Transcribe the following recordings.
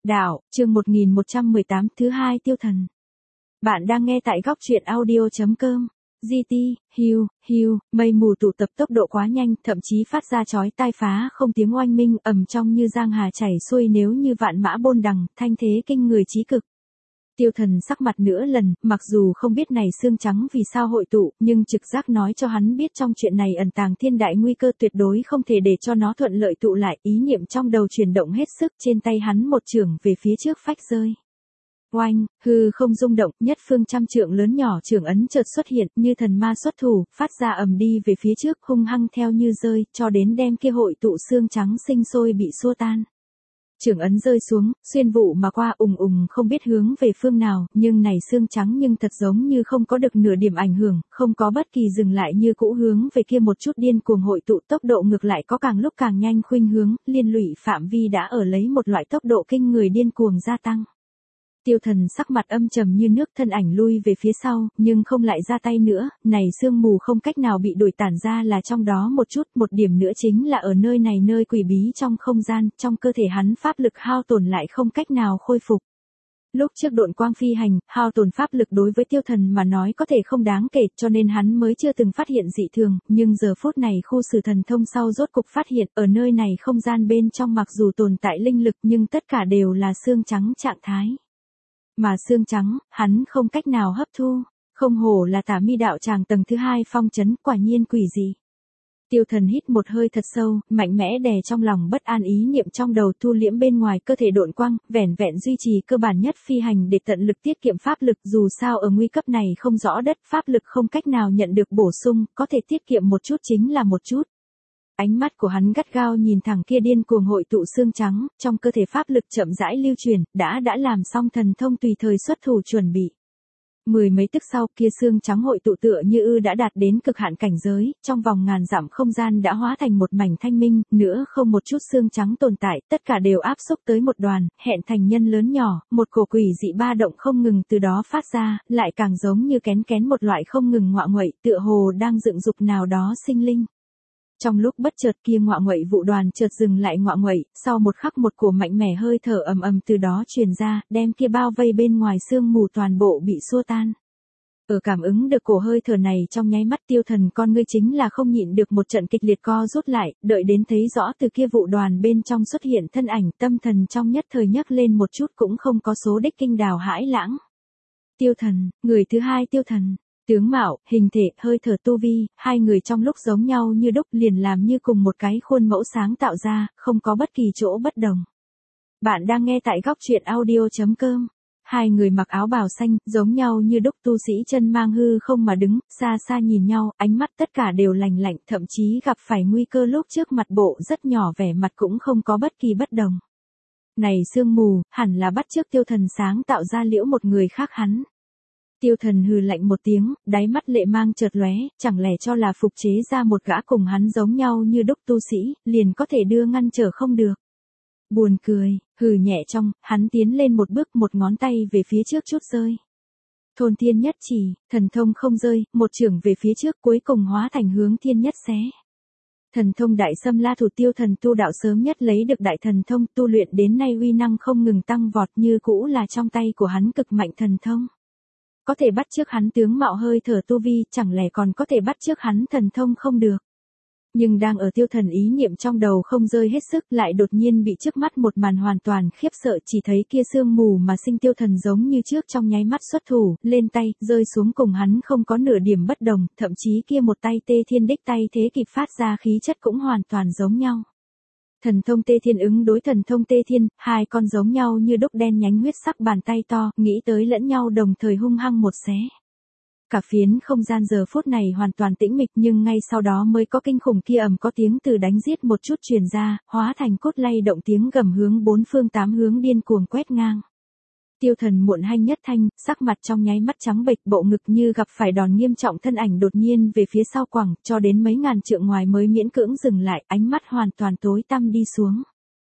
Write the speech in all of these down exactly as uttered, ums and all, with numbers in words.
Đạo, chương một nghìn một trăm mười tám, thứ hai tiêu thần. Bạn đang nghe tại góc truyện audio.com. giê tê, hiu, hiu, mây mù tụ tập tốc độ quá nhanh, thậm chí phát ra chói tai phá không tiếng oanh minh ầm trong như giang hà chảy xuôi nếu như vạn mã bôn đằng, thanh thế kinh người chí cực. Tiêu thần sắc mặt nữa lần, mặc dù không biết này xương trắng vì sao hội tụ, nhưng trực giác nói cho hắn biết trong chuyện này ẩn tàng thiên đại nguy cơ tuyệt đối không thể để cho nó thuận lợi tụ lại, ý niệm trong đầu chuyển động hết sức, trên tay hắn một chưởng về phía trước phách rơi. Oanh, hư không rung động, nhất phương trăm trượng lớn nhỏ chưởng ấn chợt xuất hiện, như thần ma xuất thủ, phát ra ầm đi về phía trước, hung hăng theo như rơi, cho đến đem kia hội tụ xương trắng sinh sôi bị xua tan. Chưởng ấn rơi xuống, xuyên vụ mà qua ùng ùng không biết hướng về phương nào, nhưng này xương trắng nhưng thật giống như không có được nửa điểm ảnh hưởng, không có bất kỳ dừng lại như cũ hướng về kia một chút điên cuồng hội tụ, tốc độ ngược lại có càng lúc càng nhanh khuynh hướng, liên lụy phạm vi đã ở lấy một loại tốc độ kinh người điên cuồng gia tăng. Tiêu thần sắc mặt âm trầm như nước, thân ảnh lui về phía sau, nhưng không lại ra tay nữa, này sương mù không cách nào bị đuổi tản ra là trong đó một chút, một điểm nữa chính là ở nơi này nơi quỷ bí trong không gian, trong cơ thể hắn pháp lực hao tổn lại không cách nào khôi phục. Lúc trước độn quang phi hành, hao tổn pháp lực đối với tiêu thần mà nói có thể không đáng kể, cho nên hắn mới chưa từng phát hiện dị thường, nhưng giờ phút này khu xử thần thông sau rốt cục phát hiện, ở nơi này không gian bên trong mặc dù tồn tại linh lực nhưng tất cả đều là xương trắng trạng thái. Mà xương trắng, hắn không cách nào hấp thu, không hổ là tả mi đạo tràng tầng thứ hai phong trấn, quả nhiên quỷ dị. Tiêu thần hít một hơi thật sâu, mạnh mẽ đè trong lòng bất an ý niệm trong đầu, thu liễm bên ngoài cơ thể độn quang, vẻn vẹn duy trì cơ bản nhất phi hành để tận lực tiết kiệm pháp lực, dù sao ở nguy cấp này không rõ đất, pháp lực không cách nào nhận được bổ sung, có thể tiết kiệm một chút chính là một chút. Ánh mắt của hắn gắt gao nhìn thẳng kia điên cuồng hội tụ xương trắng, trong cơ thể pháp lực chậm rãi lưu truyền, đã đã làm xong thần thông tùy thời xuất thủ chuẩn bị. Mười mấy tức sau, kia xương trắng hội tụ tựa như ư đã đạt đến cực hạn cảnh giới, trong vòng ngàn dặm không gian đã hóa thành một mảnh thanh minh, nữa không một chút xương trắng tồn tại, tất cả đều áp xúc tới một đoàn, hẹn thành nhân lớn nhỏ, một cổ quỷ dị ba động không ngừng từ đó phát ra, lại càng giống như kén kén một loại không ngừng ngọa nguậy, tựa hồ đang dựng dục nào đó sinh linh. Trong lúc bất chợt kia ngọa nguậy vụ đoàn chợt dừng lại ngọa nguậy, sau một khắc một cổ mạnh mẽ hơi thở ầm ầm từ đó truyền ra, đem kia bao vây bên ngoài sương mù toàn bộ bị xua tan. Ở cảm ứng được cổ hơi thở này trong nháy mắt tiêu thần con ngươi chính là không nhịn được một trận kịch liệt co rút lại, đợi đến thấy rõ từ kia vụ đoàn bên trong xuất hiện thân ảnh, tâm thần trong nhất thời nhấc lên một chút cũng không có số đích kinh đào hãi lãng. Tiêu thần, người thứ hai tiêu thần. Tướng mạo, hình thể, hơi thở tu vi, hai người trong lúc giống nhau như đúc liền làm như cùng một cái khuôn mẫu sáng tạo ra, không có bất kỳ chỗ bất đồng. Bạn đang nghe tại góc truyện audio.com. Hai người mặc áo bào xanh, giống nhau như đúc tu sĩ chân mang hư không mà đứng, xa xa nhìn nhau, ánh mắt tất cả đều lành lạnh, thậm chí gặp phải nguy cơ lúc trước mặt bộ rất nhỏ vẻ mặt cũng không có bất kỳ bất đồng. Này sương mù, hẳn là bắt chước tiêu thần sáng tạo ra liễu một người khác hắn. Tiêu thần hừ lạnh một tiếng, đáy mắt lệ mang chợt lóe, chẳng lẽ cho là phục chế ra một gã cùng hắn giống nhau như đúc tu sĩ, liền có thể đưa ngăn trở không được. Buồn cười, hừ nhẹ trong, hắn tiến lên một bước, một ngón tay về phía trước chút rơi. Thôn thiên nhất chỉ, thần thông không rơi, một chưởng về phía trước cuối cùng hóa thành hướng thiên nhất xé. Thần thông đại xâm la thủ tiêu thần tu đạo sớm nhất lấy được đại thần thông tu luyện đến nay uy năng không ngừng tăng vọt như cũ là trong tay của hắn cực mạnh thần thông. Có thể bắt chước hắn tướng mạo hơi thở tu vi, chẳng lẽ còn có thể bắt chước hắn thần thông không được. Nhưng đang ở tiêu thần ý niệm trong đầu không rơi hết sức, lại đột nhiên bị trước mắt một màn hoàn toàn khiếp sợ, chỉ thấy kia sương mù mà sinh tiêu thần giống như trước trong nháy mắt xuất thủ, lên tay, rơi xuống cùng hắn không có nửa điểm bất đồng, thậm chí kia một tay tê thiên đích tay thế kịp phát ra khí chất cũng hoàn toàn giống nhau. Thần thông tê thiên ứng đối thần thông tê thiên, hai con giống nhau như đúc đen nhánh huyết sắc bàn tay to, nghĩ tới lẫn nhau đồng thời hung hăng một xé. Cả phiến không gian giờ phút này hoàn toàn tĩnh mịch nhưng ngay sau đó mới có kinh khủng kia ầm có tiếng từ đánh giết một chút truyền ra, hóa thành cốt lay động tiếng gầm hướng bốn phương tám hướng điên cuồng quét ngang. Tiêu thần muộn hanh nhất thanh, sắc mặt trong nháy mắt trắng bệch, bộ ngực như gặp phải đòn nghiêm trọng, thân ảnh đột nhiên về phía sau quẳng, cho đến mấy ngàn trượng ngoài mới miễn cưỡng dừng lại, ánh mắt hoàn toàn tối tăm đi xuống.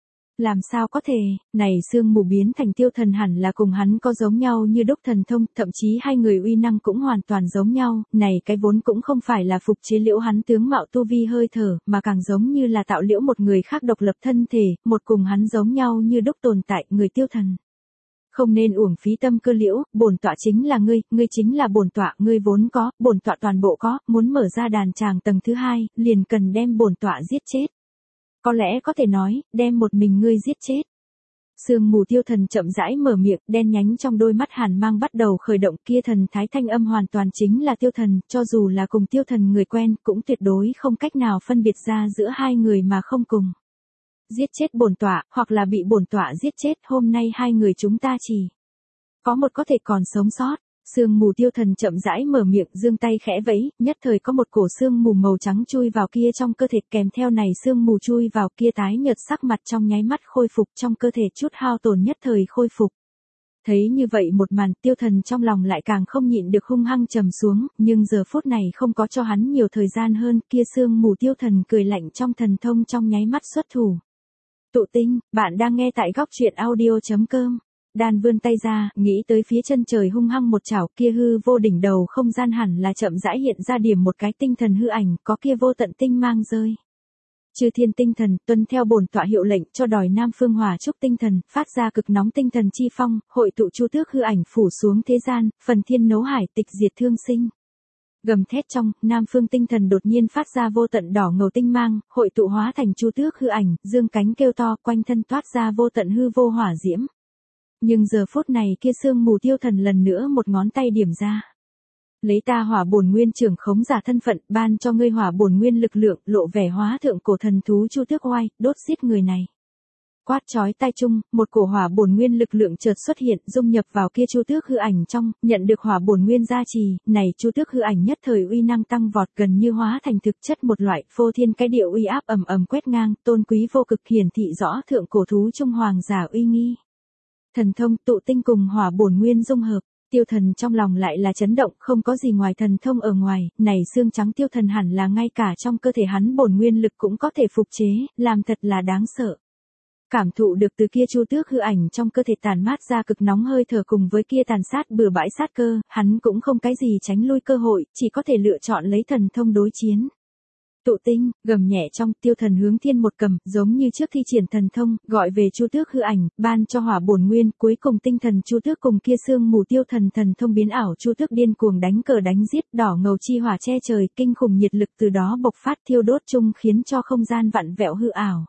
Làm sao có thể, này sương mù biến thành tiêu thần hẳn là cùng hắn có giống nhau như đúc thần thông, thậm chí hai người uy năng cũng hoàn toàn giống nhau, này cái vốn cũng không phải là phục chế liễu hắn tướng mạo tu vi hơi thở, mà càng giống như là tạo liễu một người khác độc lập thân thể, một cùng hắn giống nhau như đúc tồn tại, người tiêu thần. Không nên uổng phí tâm cơ liễu, bổn tọa chính là ngươi, ngươi chính là bổn tọa, ngươi vốn có, bổn tọa toàn bộ có, muốn mở ra đàn tràng tầng thứ hai, liền cần đem bổn tọa giết chết. Có lẽ có thể nói, đem một mình ngươi giết chết. Sương mù tiêu thần chậm rãi mở miệng, đen nhánh trong đôi mắt hàn mang bắt đầu khởi động, kia thần thái thanh âm hoàn toàn chính là tiêu thần, cho dù là cùng tiêu thần người quen, cũng tuyệt đối không cách nào phân biệt ra giữa hai người mà không cùng. Giết chết bổn tọa, hoặc là bị bổn tọa giết chết, hôm nay hai người chúng ta chỉ có một có thể còn sống sót. Sương mù tiêu thần chậm rãi mở miệng, giương tay khẽ vẫy, nhất thời có một cổ sương mù màu trắng chui vào kia trong cơ thể, kèm theo này sương mù chui vào kia tái nhợt sắc mặt trong nháy mắt khôi phục, trong cơ thể chút hao tổn nhất thời khôi phục. Thấy như vậy một màn, tiêu thần trong lòng lại càng không nhịn được hung hăng trầm xuống, nhưng giờ phút này không có cho hắn nhiều thời gian hơn, kia sương mù tiêu thần cười lạnh trong thần thông trong nháy mắt xuất thủ. Tụ tinh, bạn đang nghe tại góc truyện audio chấm com. Đan vươn tay ra, nghĩ tới phía chân trời hung hăng một chảo, kia hư vô đỉnh đầu không gian hẳn là chậm rãi hiện ra điểm một cái tinh thần hư ảnh, có kia vô tận tinh mang rơi. Chư thiên tinh thần, tuân theo bổn tọa hiệu lệnh, cho đòi Nam Phương Hỏa Trúc tinh thần, phát ra cực nóng tinh thần chi phong, hội tụ chu tước hư ảnh phủ xuống thế gian, phần thiên nấu hải, tịch diệt thương sinh. Gầm thét trong, Nam Phương tinh thần đột nhiên phát ra vô tận đỏ ngầu tinh mang, hội tụ hóa thành chu tước hư ảnh, dương cánh kêu to, quanh thân toát ra vô tận hư vô hỏa diễm. Nhưng giờ phút này kia sương mù tiêu thần lần nữa một ngón tay điểm ra. Lấy ta hỏa bổn nguyên trưởng khống giả thân phận, ban cho ngươi hỏa bổn nguyên lực lượng, lộ vẻ hóa thượng cổ thần thú chu tước oai, đốt giết người này. Quát chói tai chung, một cổ hỏa bổn nguyên lực lượng chợt xuất hiện, dung nhập vào kia chu tước hư ảnh trong, nhận được hỏa bổn nguyên gia trì, này chu tước hư ảnh nhất thời uy năng tăng vọt, gần như hóa thành thực chất một loại phô thiên cái điệu uy áp ầm ầm quét ngang, tôn quý vô cực hiển thị rõ thượng cổ thú trung hoàng giả uy nghi. Thần thông tụ tinh cùng hỏa bổn nguyên dung hợp, tiêu thần trong lòng lại là chấn động, không có gì ngoài thần thông ở ngoài, này xương trắng tiêu thần hẳn là ngay cả trong cơ thể hắn bổn nguyên lực cũng có thể phục chế, làm thật là đáng sợ. Cảm thụ được từ kia chu tước hư ảnh trong cơ thể tàn mát ra cực nóng hơi thở cùng với kia tàn sát bừa bãi sát cơ, hắn cũng không cái gì tránh lui cơ hội, chỉ có thể lựa chọn lấy thần thông đối chiến. Tụ tinh, gầm nhẹ trong, tiêu thần hướng thiên một cầm, giống như trước thi triển thần thông, gọi về chu tước hư ảnh, ban cho hỏa bổn nguyên, cuối cùng tinh thần chu tước cùng kia sương mù tiêu thần thần thông biến ảo chu tước điên cuồng đánh cờ đánh giết, đỏ ngầu chi hỏa che trời, kinh khủng nhiệt lực từ đó bộc phát thiêu đốt chung khiến cho không gian vặn vẹo hư ảo.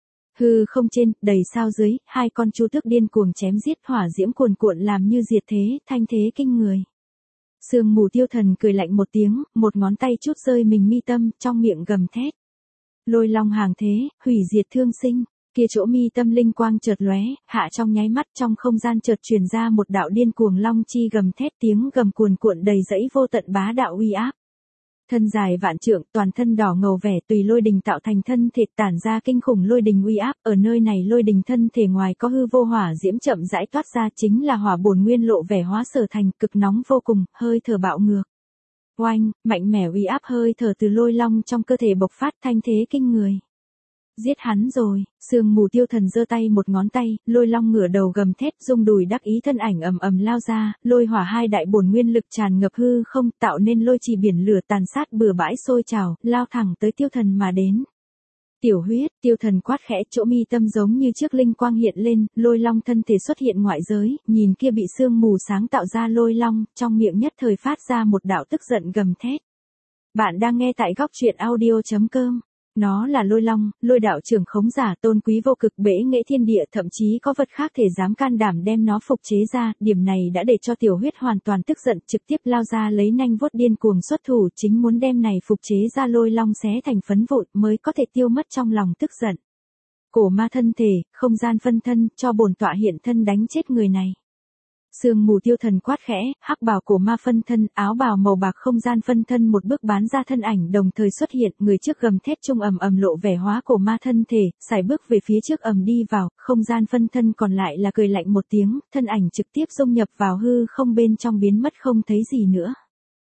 Hư không trên, đầy sao dưới, hai con chu tước điên cuồng chém giết, hỏa diễm cuồn cuộn làm như diệt thế, thanh thế kinh người. Sương mù tiêu thần cười lạnh một tiếng, một ngón tay chút rơi mình mi tâm, trong miệng gầm thét. Lôi long hàng thế, hủy diệt thương sinh, kia chỗ mi tâm linh quang chợt lóe, hạ trong nháy mắt trong không gian chợt truyền ra một đạo điên cuồng long chi gầm thét, tiếng gầm cuồn cuộn đầy dẫy vô tận bá đạo uy áp. Thân dài vạn trượng, toàn thân đỏ ngầu vẻ, tùy lôi đình tạo thành thân thể, tản ra kinh khủng lôi đình uy áp, ở nơi này lôi đình thân thể ngoài có hư vô hỏa diễm chậm rãi toát ra, chính là hỏa bổn nguyên lộ vẻ hóa sở thành, cực nóng vô cùng, hơi thở bạo ngược. Oanh, mạnh mẽ uy áp hơi thở từ lôi long trong cơ thể bộc phát, thanh thế kinh người. Giết hắn rồi, sương mù tiêu thần giơ tay một ngón tay, lôi long ngửa đầu gầm thét, rung đùi đắc ý thân ảnh ầm ầm lao ra, lôi hỏa hai đại bổn nguyên lực tràn ngập hư không, tạo nên lôi trì biển lửa tàn sát bừa bãi sôi trào, lao thẳng tới tiêu thần mà đến. Tiểu huyết, tiêu thần quát khẽ, chỗ mi tâm giống như trước linh quang hiện lên, lôi long thân thể xuất hiện ngoại giới, nhìn kia bị sương mù sáng tạo ra lôi long, trong miệng nhất thời phát ra một đạo tức giận gầm thét. Bạn đang nghe tại góc truyện audio chấm com. Nó là lôi long, lôi đạo trưởng khống giả tôn quý vô cực bể nghệ thiên địa, thậm chí có vật khác thể dám can đảm đem nó phục chế ra, điểm này đã để cho tiểu huyết hoàn toàn tức giận, trực tiếp lao ra lấy nanh vuốt điên cuồng xuất thủ, chính muốn đem này phục chế ra lôi long xé thành phấn vụn mới có thể tiêu mất trong lòng tức giận. Cổ ma thân thể, không gian phân thân, cho bổn tọa hiện thân đánh chết người này. Sương mù tiêu thần quát khẽ, hắc bào cổ ma phân thân, áo bào màu bạc không gian phân thân một bước bán ra thân ảnh đồng thời xuất hiện, người trước gầm thét trung ầm ầm lộ vẻ hóa cổ ma thân thể, xài bước về phía trước ầm đi vào, không gian phân thân còn lại là cười lạnh một tiếng, thân ảnh trực tiếp dung nhập vào hư không bên trong biến mất không thấy gì nữa.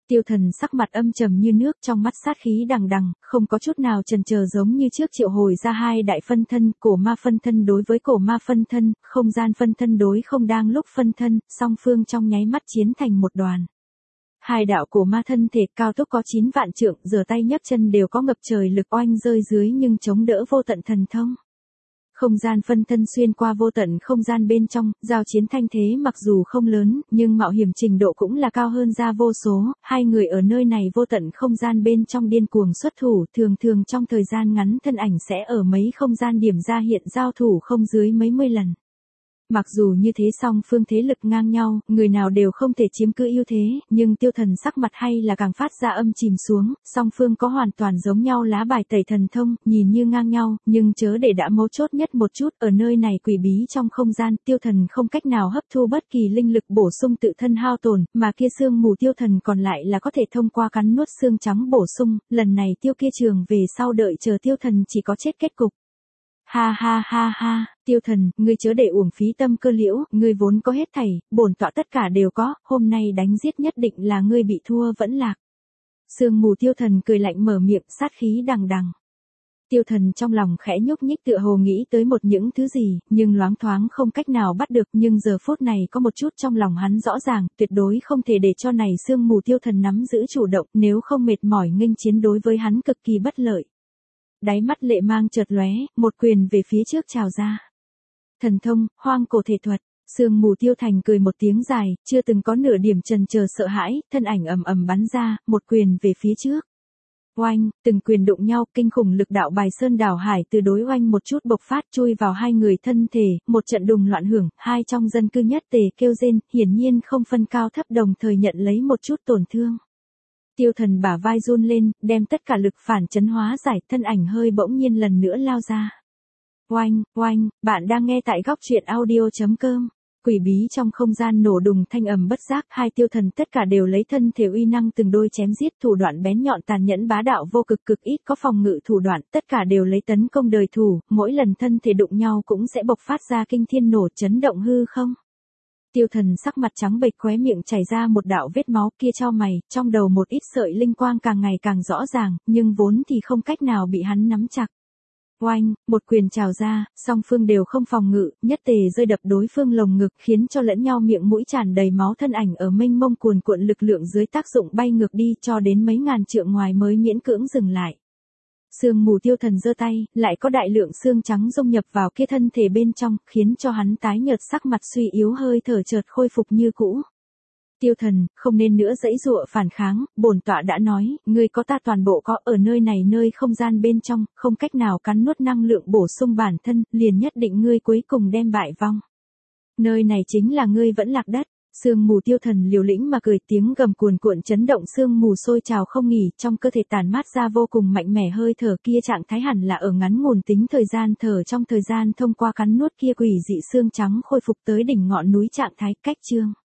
Tiêu Thần sắc mặt âm trầm như nước, trong mắt sát khí đằng đằng, không có chút nào chần chờ, giống như trước triệu hồi ra hai đại phân thân, cổ ma phân thân đối với cổ ma phân thân, không gian phân thân đối không đang lúc phân thân, song phương trong nháy mắt chiến thành một đoàn. Hai đạo cổ ma thân thể cao tốc có chín vạn trượng, giở tay nhấc chân đều có ngập trời lực oanh rơi dưới nhưng chống đỡ vô tận thần thông. Không gian phân thân xuyên qua vô tận không gian bên trong, giao chiến thanh thế mặc dù không lớn, nhưng mạo hiểm trình độ cũng là cao hơn ra vô số, hai người ở nơi này vô tận không gian bên trong điên cuồng xuất thủ, thường thường trong thời gian ngắn thân ảnh sẽ ở mấy không gian điểm ra hiện giao thủ không dưới mấy mươi lần. Mặc dù như thế song phương thế lực ngang nhau, người nào đều không thể chiếm cứ ưu thế, nhưng Tiêu Thần sắc mặt hay là càng phát ra âm chìm xuống, song phương có hoàn toàn giống nhau lá bài tẩy thần thông, nhìn như ngang nhau, nhưng chớ để đã mấu chốt nhất một chút, ở nơi này quỷ bí trong không gian, Tiêu Thần không cách nào hấp thu bất kỳ linh lực bổ sung tự thân hao tổn, mà kia xương mù Tiêu Thần còn lại là có thể thông qua cắn nuốt xương trắng bổ sung, lần này Tiêu kia trường về sau đợi chờ Tiêu Thần chỉ có chết kết cục. Ha ha ha ha, Tiêu Thần, ngươi chớ để uổng phí tâm cơ liễu, ngươi vốn có hết thảy, bổn tọa tất cả đều có, hôm nay đánh giết nhất định là ngươi bị thua vẫn lạc. Sương mù Tiêu Thần cười lạnh mở miệng, sát khí đằng đằng. Tiêu Thần trong lòng khẽ nhúc nhích tựa hồ nghĩ tới một những thứ gì, nhưng loáng thoáng không cách nào bắt được, nhưng giờ phút này có một chút trong lòng hắn rõ ràng, tuyệt đối không thể để cho này sương mù Tiêu Thần nắm giữ chủ động, nếu không mệt mỏi nghênh chiến đối với hắn cực kỳ bất lợi. Đáy mắt lệ mang chợt lóe, một quyền về phía trước trào ra. Thần thông, hoang cổ thể thuật, sương mù Tiêu Thành cười một tiếng dài, chưa từng có nửa điểm chần chờ sợ hãi, thân ảnh ầm ầm bắn ra, một quyền về phía trước. Oanh, từng quyền đụng nhau, kinh khủng lực đạo bài sơn đảo hải từ đối oanh một chút bộc phát chui vào hai người thân thể, một trận đùng loạn hưởng, hai trong dân cư nhất tề kêu rên, hiển nhiên không phân cao thấp đồng thời nhận lấy một chút tổn thương. Tiêu Thần bả vai run lên, đem tất cả lực phản chấn hóa giải, thân ảnh hơi bỗng nhiên lần nữa lao ra. Oanh, oanh, bạn đang nghe tại góc truyện audio chấm com. Quỷ bí trong không gian nổ đùng thanh ầm bất giác, hai Tiêu Thần tất cả đều lấy thân thể uy năng từng đôi chém giết, thủ đoạn bén nhọn tàn nhẫn bá đạo vô cực cực ít có phòng ngự thủ đoạn, tất cả đều lấy tấn công đời thủ, mỗi lần thân thể đụng nhau cũng sẽ bộc phát ra kinh thiên nổ chấn động hư không. Tiêu Thần sắc mặt trắng bệch, khóe miệng chảy ra một đạo vết máu, kia chau mày, trong đầu một ít sợi linh quang càng ngày càng rõ ràng, nhưng vốn thì không cách nào bị hắn nắm chặt. Oanh, một quyền trào ra, song phương đều không phòng ngự, nhất tề rơi đập đối phương lồng ngực, khiến cho lẫn nhau miệng mũi tràn đầy máu, thân ảnh ở mênh mông cuồn cuộn lực lượng dưới tác dụng bay ngược đi cho đến mấy ngàn trượng ngoài mới miễn cưỡng dừng lại. Sương mù Tiêu Thần giơ tay, lại có đại lượng xương trắng dung nhập vào kia thân thể bên trong, khiến cho hắn tái nhợt sắc mặt suy yếu, hơi thở chợt khôi phục như cũ. Tiêu Thần, không nên nữa giãy giụa phản kháng, bổn tọa đã nói, ngươi có ta toàn bộ có, ở nơi này nơi không gian bên trong, không cách nào cắn nuốt năng lượng bổ sung bản thân, liền nhất định ngươi cuối cùng đem bại vong. Nơi này chính là ngươi vẫn lạc đất. Sương mù Tiêu Thần liều lĩnh mà cười, tiếng gầm cuồn cuộn chấn động, sương mù sôi trào không nghỉ, trong cơ thể tản mát ra vô cùng mạnh mẽ hơi thở, kia trạng thái hẳn là ở ngắn ngủn tính thời gian thở trong thời gian thông qua cắn nuốt kia quỷ dị xương trắng khôi phục tới đỉnh ngọn núi trạng thái cách chương.